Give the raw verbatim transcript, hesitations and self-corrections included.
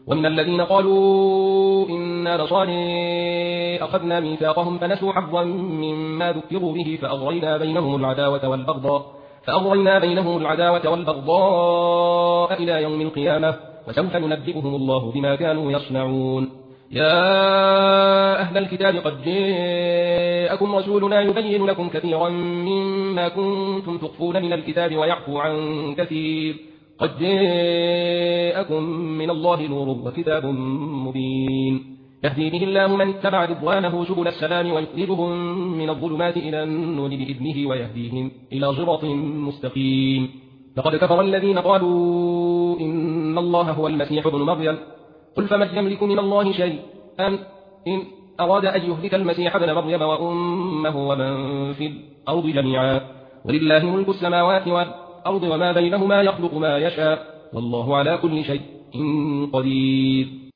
ومن الذين قالوا إنا نصارى أخذنا ميثاقهم فنسوا حظا مما ذكروا به فأغرينا بينهم العداوة والبغضاء فأغرينا بينهم العداوة والبغضاء إلى يوم القيامة وسوف ينبئهم الله بما كانوا يصنعون. يا أهل الكتاب قد جاءكم رسولنا يبين لكم كثيرا مما كنتم تخفون من الكتاب ويعفو عن كثير قد جاءكم من الله نور وكتاب مبين يهدي به الله من اتبع رضوانه سبل السلام ويخرجهم من الظلمات إلى النور بإذنه ويهديهم إلى صراط مستقيم. لقد كفر الذين قالوا إن الله هو المسيح ابن مريم قل فمن يملك من الله شيء أن إن أراد أن يهلك المسيح ابن مريم وأمه ومن في الأرض جميعا ولله ملك السماوات والأرض وما بينهما يخلق ما يشاء والله على كل شيء قدير.